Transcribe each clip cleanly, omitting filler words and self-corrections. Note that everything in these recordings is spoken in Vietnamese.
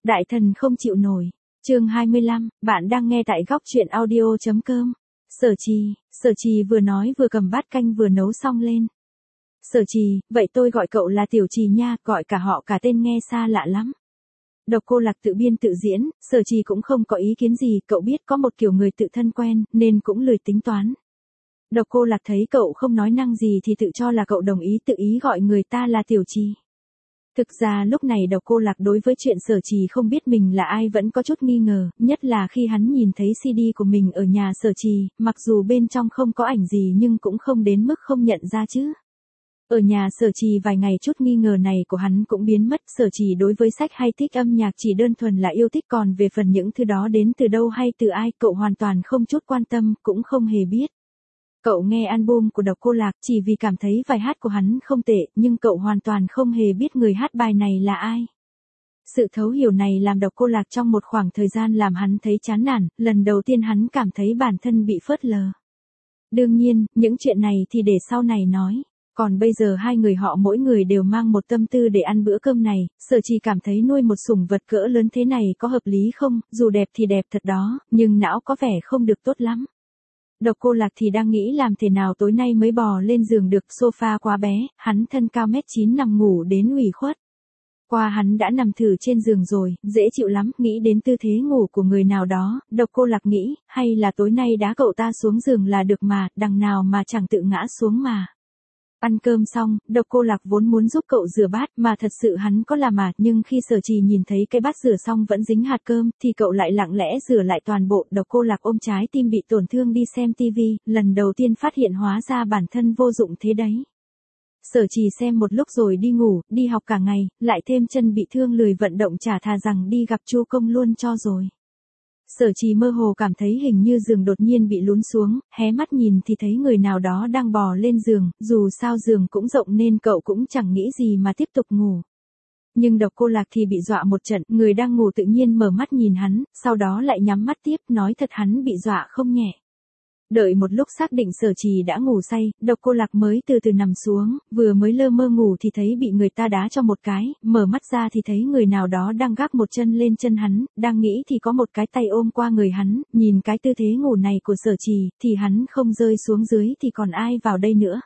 Đại thần không chịu nổi. Chương 25, bạn đang nghe tại góc truyện audio.com. Sở Trì vừa nói vừa cầm bát canh vừa nấu xong lên. Sở Trì, vậy tôi gọi cậu là Tiểu Trì nha, gọi cả họ cả tên nghe xa lạ lắm. Độc Cô Lạc tự biên tự diễn, Sở Trì cũng không có ý kiến gì, cậu biết có một kiểu người tự thân quen, nên cũng lười tính toán. Độc Cô Lạc thấy cậu không nói năng gì thì tự cho là cậu đồng ý tự ý gọi người ta là Tiểu Trì. Thực ra lúc này Độc Cô Lạc đối với chuyện Sở Trì không biết mình là ai vẫn có chút nghi ngờ, nhất là khi hắn nhìn thấy CD của mình ở nhà Sở Trì, mặc dù bên trong không có ảnh gì nhưng cũng không đến mức không nhận ra chứ. Ở nhà Sở Trì vài ngày chút nghi ngờ này của hắn cũng biến mất, Sở Trì đối với sách hay thích âm nhạc chỉ đơn thuần là yêu thích, còn về phần những thứ đó đến từ đâu hay từ ai cậu hoàn toàn không chút quan tâm, cũng không hề biết. Cậu nghe album của Độc Cô Lạc chỉ vì cảm thấy bài hát của hắn không tệ, nhưng cậu hoàn toàn không hề biết người hát bài này là ai. Sự thấu hiểu này làm Độc Cô Lạc trong một khoảng thời gian làm hắn thấy chán nản, lần đầu tiên hắn cảm thấy bản thân bị phớt lờ. Đương nhiên, những chuyện này thì để sau này nói. Còn bây giờ hai người họ mỗi người đều mang một tâm tư để ăn bữa cơm này, Sở Trì cảm thấy nuôi một sủng vật cỡ lớn thế này có hợp lý không, dù đẹp thì đẹp thật đó, nhưng não có vẻ không được tốt lắm. Độc Cô Lạc thì đang nghĩ làm thế nào tối nay mới bò lên giường được, sofa quá bé, hắn thân cao 1m9 nằm ngủ đến ủy khuất. Qua hắn đã nằm thử trên giường rồi, dễ chịu lắm, nghĩ đến tư thế ngủ của người nào đó, Độc Cô Lạc nghĩ, hay là tối nay đá cậu ta xuống giường là được mà, đằng nào mà chẳng tự ngã xuống mà. Ăn cơm xong, Độc Cô Lạc vốn muốn giúp cậu rửa bát mà thật sự hắn có làm mà, nhưng khi Sở Trì nhìn thấy cái bát rửa xong vẫn dính hạt cơm, thì cậu lại lặng lẽ rửa lại toàn bộ. Độc Cô Lạc ôm trái tim bị tổn thương đi xem tivi, lần đầu tiên phát hiện hóa ra bản thân vô dụng thế đấy. Sở Trì xem một lúc rồi đi ngủ, đi học cả ngày, lại thêm chân bị thương lười vận động chả thà rằng đi gặp Chu Công luôn cho rồi. Sở Trì mơ hồ cảm thấy hình như giường đột nhiên bị lún xuống, hé mắt nhìn thì thấy người nào đó đang bò lên giường, dù sao giường cũng rộng nên cậu cũng chẳng nghĩ gì mà tiếp tục ngủ. Nhưng Độc Cô Lạc thì bị dọa một trận, người đang ngủ tự nhiên mở mắt nhìn hắn, sau đó lại nhắm mắt tiếp, nói thật hắn bị dọa không nhẹ. Đợi một lúc xác định Sở Trì đã ngủ say, Độc Cô Lạc mới từ từ nằm xuống, vừa mới lơ mơ ngủ thì thấy bị người ta đá cho một cái, mở mắt ra thì thấy người nào đó đang gác một chân lên chân hắn, đang nghĩ thì có một cái tay ôm qua người hắn, nhìn cái tư thế ngủ này của Sở Trì, thì hắn không rơi xuống dưới thì còn ai vào đây nữa.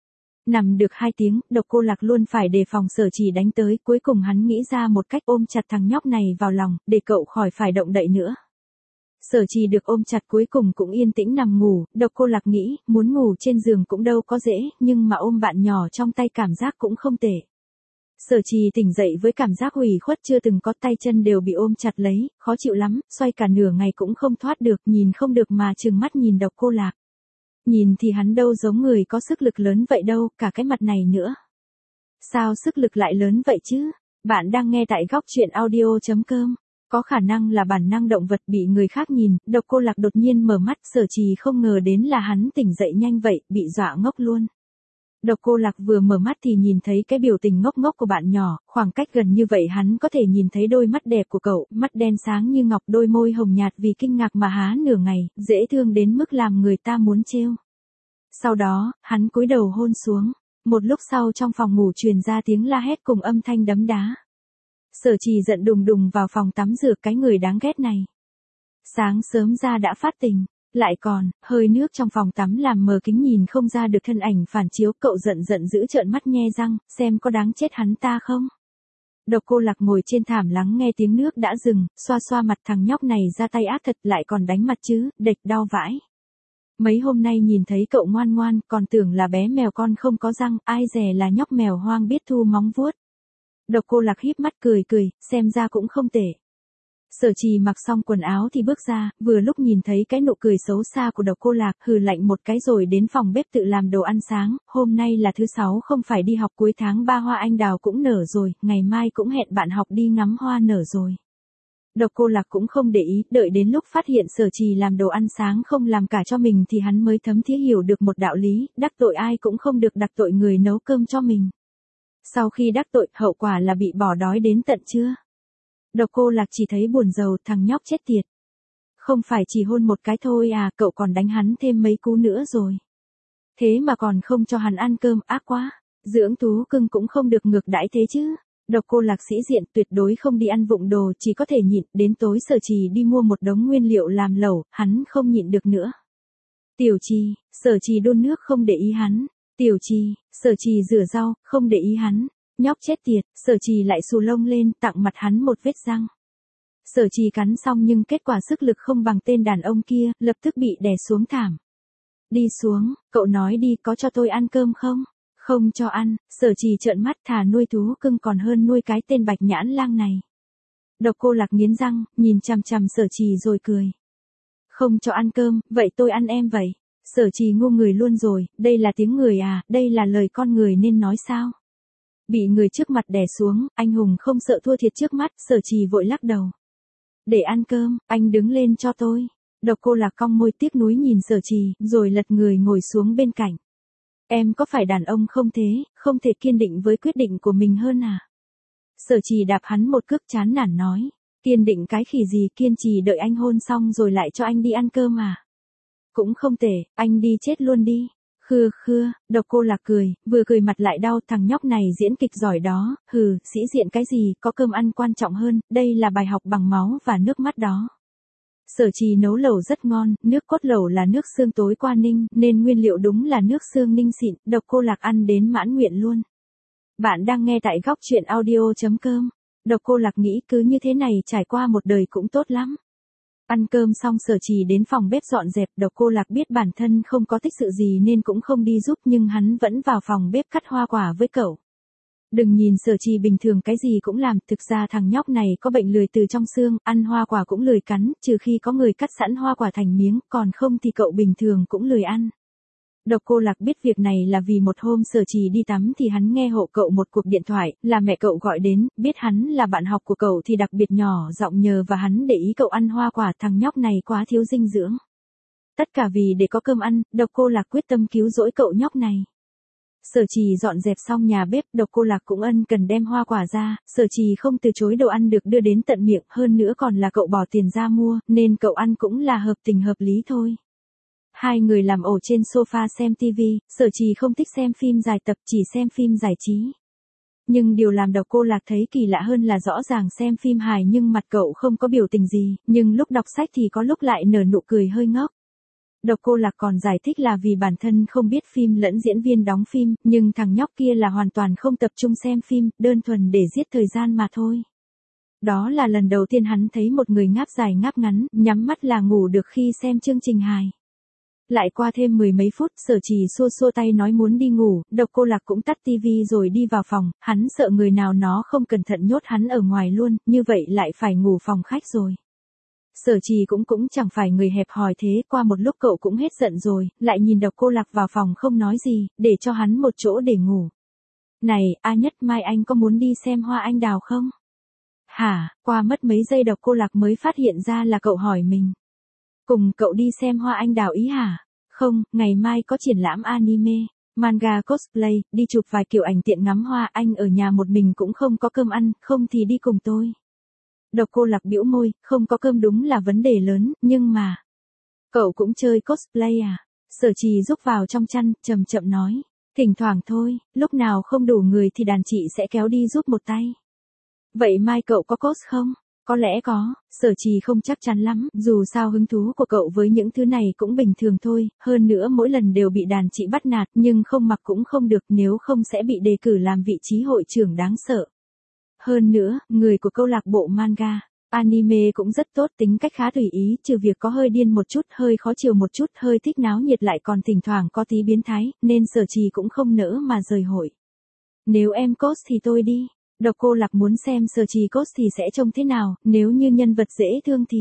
Nằm được 2 tiếng, Độc Cô Lạc luôn phải đề phòng Sở Trì đánh tới, cuối cùng hắn nghĩ ra một cách ôm chặt thằng nhóc này vào lòng, để cậu khỏi phải động đậy nữa. Sở Trì được ôm chặt cuối cùng cũng yên tĩnh nằm ngủ, Độc Cô Lạc nghĩ, muốn ngủ trên giường cũng đâu có dễ, nhưng mà ôm bạn nhỏ trong tay cảm giác cũng không tệ. Sở Trì tỉnh dậy với cảm giác ủy khuất chưa từng có, tay chân đều bị ôm chặt lấy, khó chịu lắm, xoay cả nửa ngày cũng không thoát được, nhìn không được mà trừng mắt nhìn Độc Cô Lạc. Nhìn thì hắn đâu giống người có sức lực lớn vậy đâu, cả cái mặt này nữa. Sao sức lực lại lớn vậy chứ? Bạn đang nghe tại góc truyện audio.com. Có khả năng là bản năng động vật bị người khác nhìn, Độc Cô Lạc đột nhiên mở mắt, Sở Trì không ngờ đến là hắn tỉnh dậy nhanh vậy, bị dọa ngốc luôn. Độc Cô Lạc vừa mở mắt thì nhìn thấy cái biểu tình ngốc ngốc của bạn nhỏ, khoảng cách gần như vậy hắn có thể nhìn thấy đôi mắt đẹp của cậu, mắt đen sáng như ngọc, đôi môi hồng nhạt vì kinh ngạc mà há nửa ngày, dễ thương đến mức làm người ta muốn trêu. Sau đó, hắn cúi đầu hôn xuống, một lúc sau trong phòng ngủ truyền ra tiếng la hét cùng âm thanh đấm đá. Sở Trì giận đùng đùng vào phòng tắm rửa cái người đáng ghét này. Sáng sớm ra đã phát tình, lại còn, hơi nước trong phòng tắm làm mờ kính nhìn không ra được thân ảnh phản chiếu, cậu giận dữ trợn mắt nhe răng, xem có đáng chết hắn ta không. Độc Cô Lạc ngồi trên thảm lắng nghe tiếng nước đã dừng, xoa xoa mặt, thằng nhóc này ra tay ác thật, lại còn đánh mặt chứ, đệch đau vãi. Mấy hôm nay nhìn thấy cậu ngoan ngoan, còn tưởng là bé mèo con không có răng, ai dè là nhóc mèo hoang biết thu móng vuốt. Độc Cô Lạc híp mắt cười, xem ra cũng không tệ. Sở Trì mặc xong quần áo thì bước ra, vừa lúc nhìn thấy cái nụ cười xấu xa của Độc Cô Lạc, hừ lạnh một cái rồi đến phòng bếp tự làm đồ ăn sáng, hôm nay là thứ 6 không phải đi học, cuối tháng 3 hoa anh đào cũng nở rồi, ngày mai cũng hẹn bạn học đi ngắm hoa nở rồi. Độc Cô Lạc cũng không để ý, đợi đến lúc phát hiện Sở Trì làm đồ ăn sáng không làm cả cho mình thì hắn mới thấm thía hiểu được một đạo lý, đắc tội ai cũng không được đắc tội người nấu cơm cho mình. Sau khi đắc tội, hậu quả là bị bỏ đói đến tận trưa. Độc Cô Lạc chỉ thấy buồn rầu, thằng nhóc chết tiệt. Không phải chỉ hôn một cái thôi à, cậu còn đánh hắn thêm mấy cú nữa rồi. Thế mà còn không cho hắn ăn cơm, ác quá. Dưỡng thú cưng cũng không được ngược đãi thế chứ. Độc Cô Lạc sĩ diện tuyệt đối không đi ăn vụng đồ, chỉ có thể nhịn, đến tối Sở Trì đi mua một đống nguyên liệu làm lẩu, hắn không nhịn được nữa. Tiểu Trì, Sở Trì đun nước không để ý hắn. Tiểu Trì, Sở Trì rửa rau, không để ý hắn. Nhóc chết tiệt, Sở Trì lại xù lông lên, tặng mặt hắn một vết răng. Sở Trì cắn xong nhưng kết quả sức lực không bằng tên đàn ông kia, lập tức bị đè xuống thảm. Đi xuống, cậu nói đi, có cho tôi ăn cơm không? Không cho ăn. Sở Trì trợn mắt, thà nuôi thú cưng còn hơn nuôi cái tên Bạch Nhãn Lang này. Độc Cô Lạc nghiến răng, nhìn chằm chằm Sở Trì rồi cười. Không cho ăn cơm, vậy tôi ăn em vậy. Sở Trì ngu người luôn rồi, đây là tiếng người à, đây là lời con người nên nói sao? Bị người trước mặt đè xuống, anh hùng không sợ thua thiệt trước mắt, Sở Trì vội lắc đầu. Để ăn cơm, anh đứng lên cho tôi. Độc Cô Lạc cong môi tiếc nuối nhìn Sở Trì, rồi lật người ngồi xuống bên cạnh. Em có phải đàn ông không thế, không thể kiên định với quyết định của mình hơn à? Sở Trì đạp hắn một cước chán nản nói. Kiên định cái khỉ gì, kiên trì đợi anh hôn xong rồi lại cho anh đi ăn cơm à? Cũng không tệ, anh đi chết luôn đi. Khưa khưa, Độc Cô Lạc cười, vừa cười mặt lại đau, thằng nhóc này diễn kịch giỏi đó, hừ, sĩ diện cái gì, có cơm ăn quan trọng hơn, đây là bài học bằng máu và nước mắt đó. Sở Trì nấu lẩu rất ngon, nước cốt lẩu là nước xương tối qua ninh, nên nguyên liệu đúng là nước xương ninh xịn, Độc Cô Lạc ăn đến mãn nguyện luôn. Bạn đang nghe tại góc truyện audio.com. Độc Cô Lạc nghĩ cứ như thế này trải qua một đời cũng tốt lắm. Ăn cơm xong Sở Trì đến phòng bếp dọn dẹp, Độc Cô Lạc biết bản thân không có tích sự gì nên cũng không đi giúp nhưng hắn vẫn vào phòng bếp cắt hoa quả với cậu. Đừng nhìn Sở Trì bình thường cái gì cũng làm, thực ra thằng nhóc này có bệnh lười từ trong xương, ăn hoa quả cũng lười cắn, trừ khi có người cắt sẵn hoa quả thành miếng, còn không thì cậu bình thường cũng lười ăn. Độc Cô Lạc biết việc này là vì một hôm Sở Trì đi tắm thì hắn nghe hộ cậu một cuộc điện thoại, là mẹ cậu gọi đến, biết hắn là bạn học của cậu thì đặc biệt nhỏ giọng nhờ và hắn để ý cậu ăn hoa quả, thằng nhóc này quá thiếu dinh dưỡng. Tất cả vì để có cơm ăn, Độc Cô Lạc quyết tâm cứu rỗi cậu nhóc này. Sở Trì dọn dẹp xong nhà bếp, Độc Cô Lạc cũng ân cần đem hoa quả ra, Sở Trì không từ chối đồ ăn được đưa đến tận miệng, hơn nữa còn là cậu bỏ tiền ra mua, nên cậu ăn cũng là hợp tình hợp lý thôi. Hai người làm ổ trên sofa xem TV, Sở Trì không thích xem phim dài tập, chỉ xem phim giải trí. Nhưng điều làm Độc Cô Lạc thấy kỳ lạ hơn là rõ ràng xem phim hài nhưng mặt cậu không có biểu tình gì, nhưng lúc đọc sách thì có lúc lại nở nụ cười hơi ngốc. Độc Cô Lạc còn giải thích là vì bản thân không biết phim lẫn diễn viên đóng phim, nhưng thằng nhóc kia là hoàn toàn không tập trung xem phim, đơn thuần để giết thời gian mà thôi. Đó là lần đầu tiên hắn thấy một người ngáp dài ngáp ngắn, nhắm mắt là ngủ được khi xem chương trình hài. Lại qua thêm 10 mấy phút, Sở Trì xua xua tay nói muốn đi ngủ, Độc Cô Lạc cũng tắt tivi rồi đi vào phòng, hắn sợ người nào nó không cẩn thận nhốt hắn ở ngoài luôn, như vậy lại phải ngủ phòng khách rồi. Sở Trì cũng chẳng phải người hẹp hòi thế, qua một lúc cậu cũng hết giận rồi, lại nhìn Độc Cô Lạc vào phòng không nói gì, để cho hắn một chỗ để ngủ. Này, A Nhất, mai anh có muốn đi xem hoa anh đào không? Hả, qua mất mấy giây Độc Cô Lạc mới phát hiện ra là cậu hỏi mình. Cùng cậu đi xem hoa anh đào ý hả? Không, ngày mai có triển lãm anime, manga cosplay, đi chụp vài kiểu ảnh tiện ngắm hoa, anh ở nhà một mình cũng không có cơm ăn, không thì đi cùng tôi. Độc Cô Lạc bĩu môi, không có cơm đúng là vấn đề lớn, nhưng mà... Cậu cũng chơi cosplay à? Sở Trì rúc vào trong chăn, chậm chậm nói. Thỉnh thoảng thôi, lúc nào không đủ người thì đàn chị sẽ kéo đi giúp một tay. Vậy mai cậu có cos không? Có lẽ có, Sở Trì không chắc chắn lắm, dù sao hứng thú của cậu với những thứ này cũng bình thường thôi, hơn nữa mỗi lần đều bị đàn chị bắt nạt, nhưng không mặc cũng không được, nếu không sẽ bị đề cử làm vị trí hội trưởng đáng sợ. Hơn nữa, người của câu lạc bộ manga, anime cũng rất tốt, tính cách khá tùy ý, trừ việc có hơi điên một chút, hơi khó chiều một chút, hơi thích náo nhiệt lại còn thỉnh thoảng có tí biến thái, nên Sở Trì cũng không nỡ mà rời hội. Nếu em cos thì tôi đi. Độc Cô Lạc muốn xem Sở Trì cos thì sẽ trông thế nào, nếu như nhân vật dễ thương thì...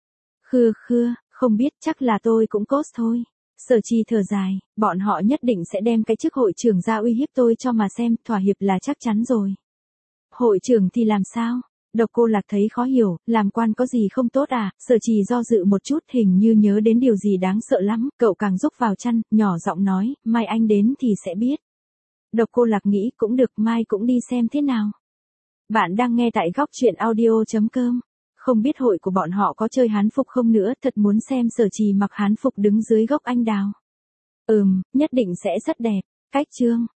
Khưa khưa, không biết, chắc là tôi cũng cos thôi. Sở Trì thở dài, bọn họ nhất định sẽ đem cái chức hội trưởng ra uy hiếp tôi cho mà xem, thỏa hiệp là chắc chắn rồi. Hội trưởng thì làm sao? Độc Cô Lạc thấy khó hiểu, làm quan có gì không tốt à? Sở Trì do dự một chút, hình như nhớ đến điều gì đáng sợ lắm, cậu càng rúc vào chăn, nhỏ giọng nói, mai anh đến thì sẽ biết. Độc Cô Lạc nghĩ cũng được, mai cũng đi xem thế nào. Bạn đang nghe tại góc truyện audio.com. Không biết hội của bọn họ có chơi hán phục không nữa, thật muốn xem Sở Trì mặc hán phục đứng dưới gốc anh đào. Nhất định sẽ rất đẹp. Cách chương